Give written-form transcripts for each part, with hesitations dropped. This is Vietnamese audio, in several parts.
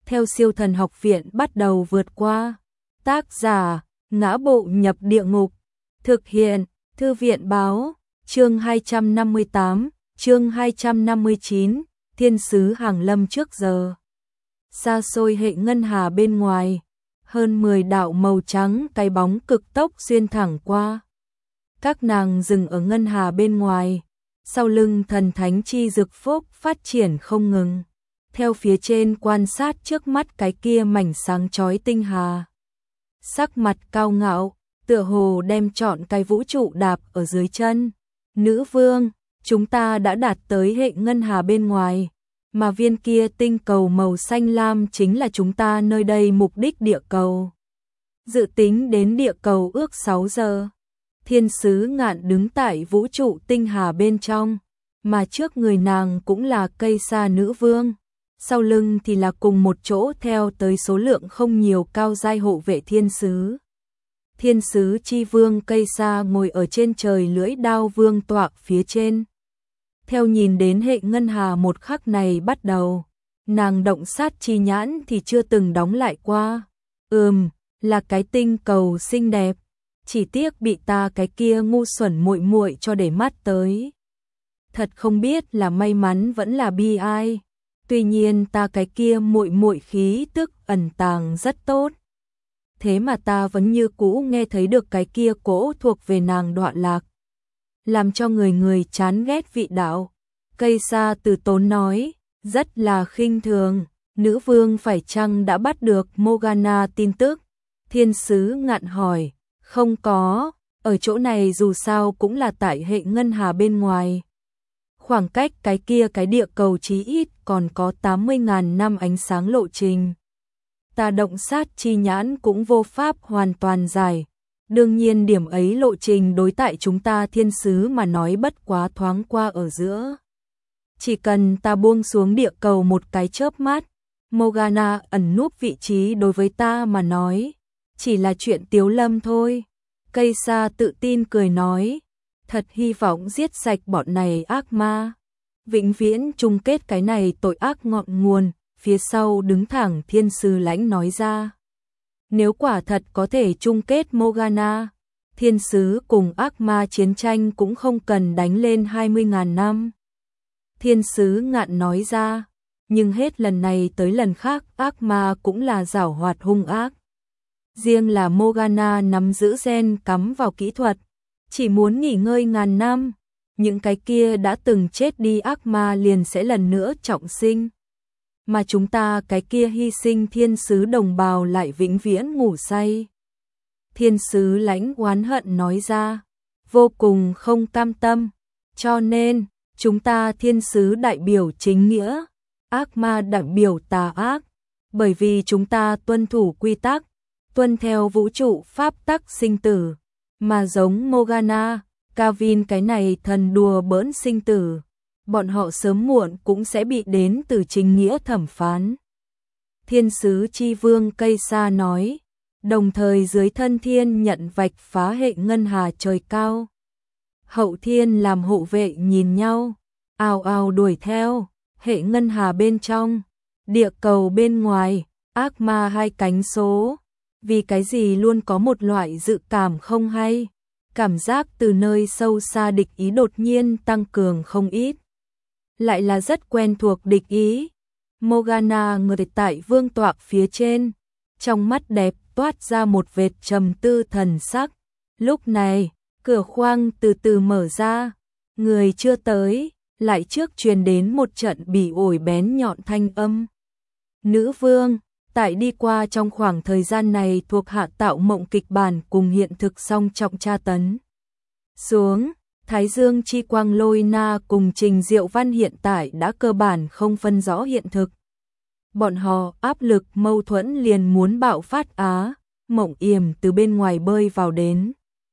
theo siêu thần học viện bắt đầu vượt qua. Tác giả, Ngã Bộ Nhập Địa Ngục. Thực hiện, Thư viện báo, chương 258, chương 259, Thiên sứ hàng lâm trước giờ. Xa xôi hệ ngân hà bên ngoài, hơn 10 đạo màu trắng cái bóng cực tốc xuyên thẳng qua. Các nàng dừng ở ngân hà bên ngoài, sau lưng thần thánh chi dược phúc phát triển không ngừng. Theo phía trên quan sát trước mắt cái kia mảnh sáng chói tinh hà. Sắc mặt cao ngạo, tựa hồ đem trọn cái vũ trụ đạp ở dưới chân. Nữ vương, chúng ta đã đạt tới hệ ngân hà bên ngoài, mà viên kia tinh cầu màu xanh lam chính là chúng ta nơi đây mục đích địa cầu. Dự tính đến địa cầu ước 6 giờ. Thiên sứ Ngạn đứng tại vũ trụ tinh hà bên trong, mà trước người nàng cũng là Cây Sa nữ vương. Sau lưng thì là cùng một chỗ theo tới số lượng không nhiều cao giai hộ vệ thiên sứ. Thiên sứ chi vương Cây Sa ngồi ở trên trời lưỡi đao vương tọa phía trên. Theo nhìn đến hệ ngân hà một khắc này bắt đầu, nàng động sát chi nhãn thì chưa từng đóng lại qua. Là cái tinh cầu xinh đẹp, chỉ tiếc bị ta cái kia ngu xuẩn muội muội cho để mắt tới. Thật không biết là may mắn vẫn là bi ai. Tuy nhiên ta cái kia muội muội khí tức ẩn tàng rất tốt. Thế mà ta vẫn như cũ nghe thấy được cái kia cỗ thuộc về nàng đoạn lạc. Làm cho người chán ghét vị đạo. Cây Sa từ tốn nói, rất là khinh thường. Nữ vương phải chăng đã bắt được Morgana tin tức? Thiên sứ Ngạn hỏi, không có, ở chỗ này dù sao cũng là tại hệ ngân hà bên ngoài. Khoảng cách cái kia cái địa cầu chí ít còn có 80.000 năm ánh sáng lộ trình. Ta động sát chi nhãn cũng vô pháp hoàn toàn giải. Đương nhiên điểm ấy lộ trình đối tại chúng ta thiên sứ mà nói bất quá thoáng qua ở giữa. Chỉ cần ta buông xuống địa cầu một cái chớp mắt, Morgana ẩn núp vị trí đối với ta mà nói, chỉ là chuyện tiếu lâm thôi. Cây Sa tự tin cười nói, thật hy vọng giết sạch bọn này ác ma. Vĩnh viễn chung kết cái này tội ác ngọn nguồn, phía sau đứng thẳng thiên sứ lãnh nói ra. Nếu quả thật có thể chung kết Morgana, thiên sứ cùng ác ma chiến tranh cũng không cần đánh lên 20.000 năm. Thiên sứ Ngạn nói ra, nhưng hết lần này tới lần khác ác ma cũng là giảo hoạt hung ác. Riêng là Morgana nắm giữ gen cắm vào kỹ thuật, chỉ muốn nghỉ ngơi ngàn năm, những cái kia đã từng chết đi ác ma liền sẽ lần nữa trọng sinh. Mà chúng ta cái kia hy sinh thiên sứ đồng bào lại vĩnh viễn ngủ say. Thiên sứ lãnh oán hận nói ra, vô cùng không cam tâm, cho nên chúng ta thiên sứ đại biểu chính nghĩa, ác ma đại biểu tà ác, bởi vì chúng ta tuân thủ quy tắc, tuân theo vũ trụ pháp tắc sinh tử, mà giống Morgana, Calvin cái này thần đùa bỡn sinh tử, bọn họ sớm muộn cũng sẽ bị đến từ chính nghĩa thẩm phán. Thiên sứ chi vương Cây Sa nói, đồng thời dưới thân thiên nhận vạch phá hệ ngân hà trời cao. Hậu thiên làm hộ vệ nhìn nhau, ào ào đuổi theo, hệ ngân hà bên trong, địa cầu bên ngoài, ác ma hai cánh số. Vì cái gì luôn có một loại dự cảm không hay, cảm giác từ nơi sâu xa địch ý đột nhiên tăng cường không ít. Lại là rất quen thuộc địch ý. Morgana ngồi tại vương tọa phía trên, trong mắt đẹp toát ra một vệt trầm tư thần sắc. Lúc này, cửa khoang từ từ mở ra, người chưa tới, lại trước truyền đến một trận bỉ ổi bén nhọn thanh âm. Nữ vương, tại đi qua trong khoảng thời gian này thuộc hạ tạo mộng kịch bản cùng hiện thực song trọng tra tấn. Xuống, Thái Dương chi quang lôi na cùng Trình Diệu Văn hiện tại đã cơ bản không phân rõ hiện thực. Bọn họ áp lực mâu thuẫn liền muốn bạo phát á, Mộng Yểm từ bên ngoài bơi vào đến.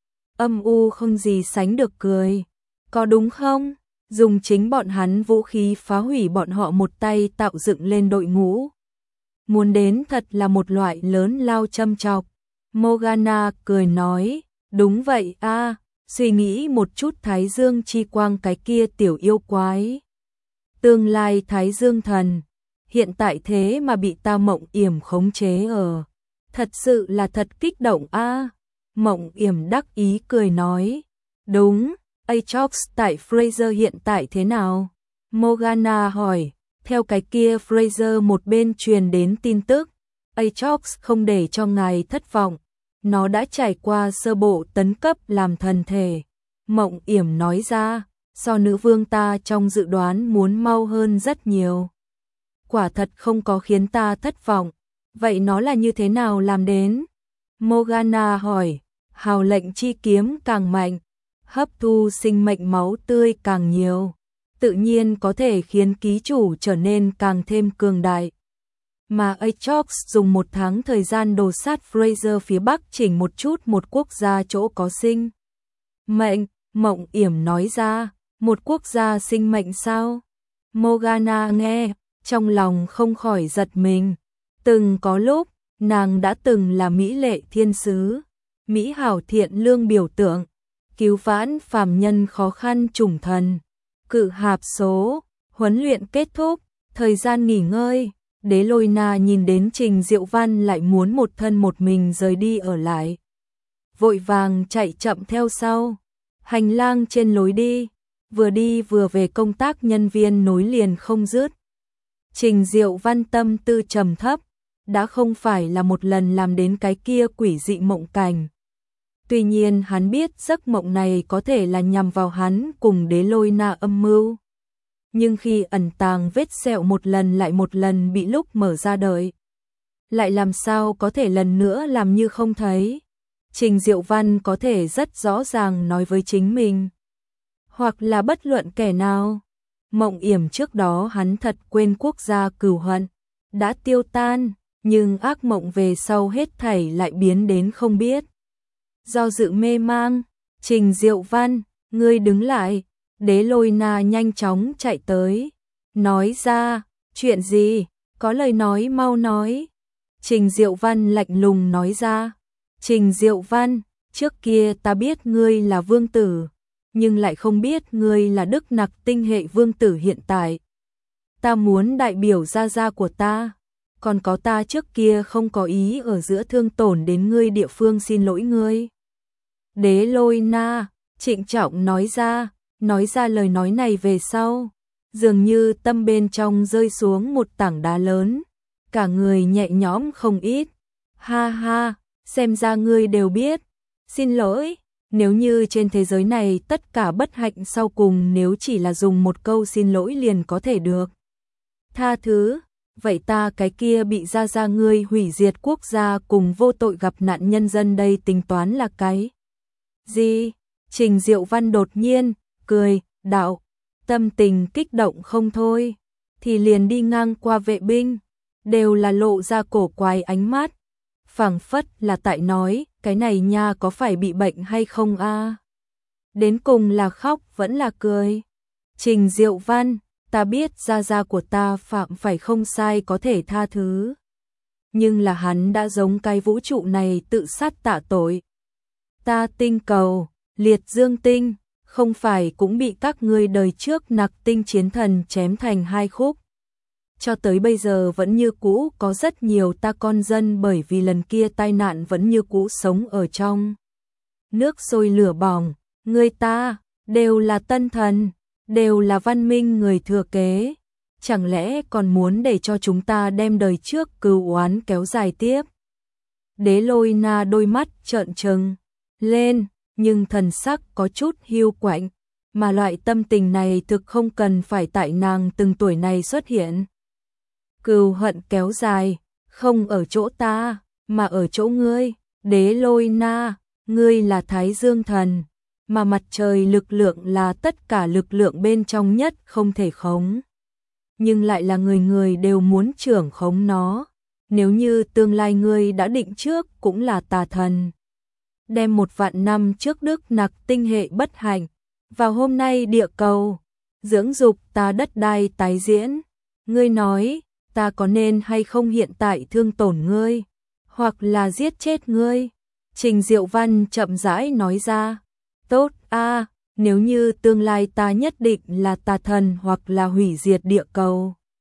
Âm u không gì sánh được cười. Có đúng không? Dùng chính bọn hắn vũ khí phá hủy bọn họ một tay tạo dựng lên đội ngũ. Muốn đến thật là một loại lớn lao châm chọc. Morgana cười nói, đúng vậy a, suy nghĩ một chút Thái Dương chi quang cái kia tiểu yêu quái. Tương lai Thái Dương thần, hiện tại thế mà bị ta Mộng Yểm khống chế ở. Thật sự là thật kích động a. Mộng Yểm đắc ý cười nói, đúng, Aatrox tại Fraser hiện tại thế nào? Morgana hỏi, theo cái kia Fraser một bên truyền đến tin tức, Aatrox không để cho ngài thất vọng, nó đã trải qua sơ bộ tấn cấp làm thần thể. Mộng Yểm nói ra, so nữ vương ta trong dự đoán muốn mau hơn rất nhiều. Quả thật không có khiến ta thất vọng, vậy nó là như thế nào làm đến? Morgana hỏi, hào lệnh chi kiếm càng mạnh, hấp thu sinh mệnh máu tươi càng nhiều, tự nhiên có thể khiến ký chủ trở nên càng thêm cường đại. Mà Aatrox dùng 1 tháng thời gian đồ sát Fraser phía Bắc chỉnh một chút một quốc gia chỗ có sinh mệnh. Mộng Yểm nói ra, một quốc gia sinh mệnh sao? Morgana nghe, trong lòng không khỏi giật mình. Từng có lúc, nàng đã từng là mỹ lệ thiên sứ, mỹ hảo thiện lương biểu tượng, cứu vãn phàm nhân khó khăn trùng thần. Cự hạp số, huấn luyện kết thúc, thời gian nghỉ ngơi, Đế Lôi Na nhìn đến Trình Diệu Văn lại muốn một thân một mình rời đi ở lại. Vội vàng chạy chậm theo sau, hành lang trên lối đi vừa về công tác nhân viên nối liền không dứt. Trình Diệu Văn tâm tư trầm thấp, đã không phải là một lần làm đến cái kia quỷ dị mộng cảnh. Tuy nhiên hắn biết giấc mộng này có thể là nhằm vào hắn cùng Đế Lôi Na âm mưu. Nhưng khi ẩn tàng vết sẹo một lần lại một lần bị lúc mở ra đời, lại làm sao có thể lần nữa làm như không thấy. Trình Diệu Văn có thể rất rõ ràng nói với chính mình, hoặc là bất luận kẻ nào. Mộng Yểm trước đó hắn thật quên quốc gia cừu hận đã tiêu tan, nhưng ác mộng về sau hết thảy lại biến đến không biết. Do dự mê mang, Trình Diệu Văn, ngươi đứng lại. Đế Lôi Na nhanh chóng chạy tới, nói ra, chuyện gì, có lời nói mau nói. Trình Diệu Văn lạnh lùng nói ra, Trình Diệu Văn, trước kia ta biết ngươi là vương tử, nhưng lại không biết ngươi là Đức Nặc tinh hệ vương tử hiện tại. Ta muốn đại biểu gia gia của ta, còn có ta trước kia không có ý ở giữa thương tổn đến ngươi địa phương xin lỗi ngươi. Đế Lôi Na, trịnh trọng nói ra lời nói này về sau, dường như tâm bên trong rơi xuống một tảng đá lớn, cả người nhẹ nhõm không ít. Ha ha, xem ra ngươi đều biết. Xin lỗi, nếu như trên thế giới này tất cả bất hạnh sau cùng nếu chỉ là dùng một câu xin lỗi liền có thể được tha thứ, vậy ta cái kia bị gia ngươi hủy diệt quốc gia cùng vô tội gặp nạn nhân dân đây tính toán là cái gì? Trình Diệu Văn đột nhiên cười, đạo, tâm tình kích động không thôi, thì liền đi ngang qua vệ binh, đều là lộ ra cổ quái ánh mắt, phảng phất là tại nói, cái này nha có phải bị bệnh hay không a? Đến cùng là khóc vẫn là cười. Trình Diệu Văn, ta biết gia của ta phạm phải không sai có thể tha thứ, nhưng là hắn đã giống cái vũ trụ này tự sát tạ tội. Ta tinh cầu, liệt dương tinh, không phải cũng bị các ngươi đời trước Nặc tinh chiến thần chém thành 2 khúc. Cho tới bây giờ vẫn như cũ có rất nhiều ta con dân bởi vì lần kia tai nạn vẫn như cũ sống ở trong nước sôi lửa bỏng. Người ta đều là tân thần, đều là văn minh người thừa kế, chẳng lẽ còn muốn để cho chúng ta đem đời trước cừu oán kéo dài tiếp? Đế Lôi Na đôi mắt trợn trừng lên, nhưng thần sắc có chút hiu quạnh, mà loại tâm tình này thực không cần phải tại nàng từng tuổi này xuất hiện. Cừu hận kéo dài, không ở chỗ ta, mà ở chỗ ngươi. Đế Lôi Na, ngươi là Thái Dương thần, mà mặt trời lực lượng là tất cả lực lượng bên trong nhất không thể khống, nhưng lại là người người đều muốn trưởng khống nó. Nếu như tương lai ngươi đã định trước cũng là tà thần, đem 1.000 năm trước Đức Nặc tinh hệ bất hạnh vào hôm nay địa cầu dưỡng dục ta đất đai tái diễn, ngươi nói ta có nên hay không hiện tại thương tổn ngươi, hoặc là giết chết ngươi? Trình Diệu Văn chậm rãi nói ra, tốt a, nếu như tương lai ta nhất định là tà thần hoặc là hủy diệt địa cầu,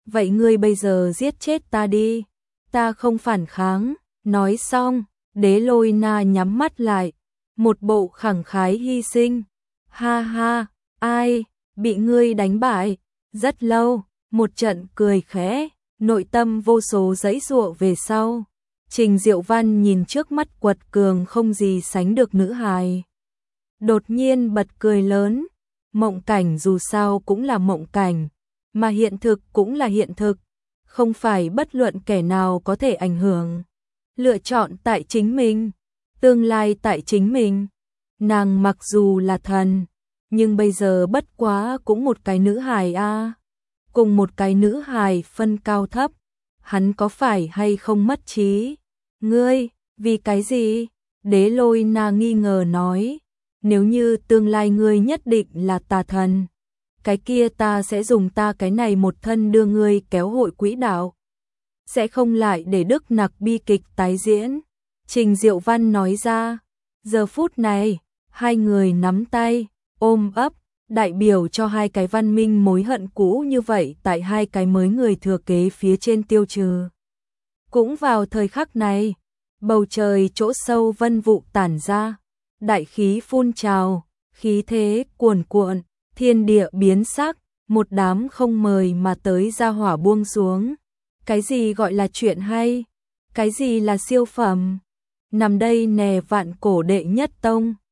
vậy ngươi bây giờ giết chết ta đi, ta không phản kháng. Nói xong, Đế Lôi Na nhắm mắt lại, một bộ khẳng khái hy sinh. Ha ha, ai, bị ngươi đánh bại, rất lâu, một trận cười khẽ, nội tâm vô số giãy giụa về sau. Trình Diệu Văn nhìn trước mắt quật cường không gì sánh được nữ hài. Đột nhiên bật cười lớn, mộng cảnh dù sao cũng là mộng cảnh, mà hiện thực cũng là hiện thực, không phải bất luận kẻ nào có thể ảnh hưởng. Lựa chọn tại chính mình, tương lai tại chính mình. Nàng mặc dù là thần, nhưng bây giờ bất quá cũng một cái nữ hài a. Cùng một cái nữ hài phân cao thấp, hắn có phải hay không mất trí? Ngươi, vì cái gì? Đế Lôi Na nghi ngờ nói, nếu như tương lai ngươi nhất định là tà thần, cái kia ta sẽ dùng ta cái này một thân đưa ngươi kéo hội quỹ đạo, sẽ không lại để Đức Nặc bi kịch tái diễn. Trình Diệu Văn nói ra. Giờ phút này, hai người nắm tay, ôm ấp, đại biểu cho hai cái văn minh mối hận cũ như vậy tại hai cái mới người thừa kế phía trên tiêu trừ. Cũng vào thời khắc này, bầu trời chỗ sâu vân vụ tản ra, đại khí phun trào, khí thế cuồn cuộn, thiên địa biến sắc, một đám không mời mà tới ra hỏa buông xuống. Cái gì gọi là chuyện hay? Cái gì là siêu phẩm? Nằm đây nè vạn cổ đệ nhất tông.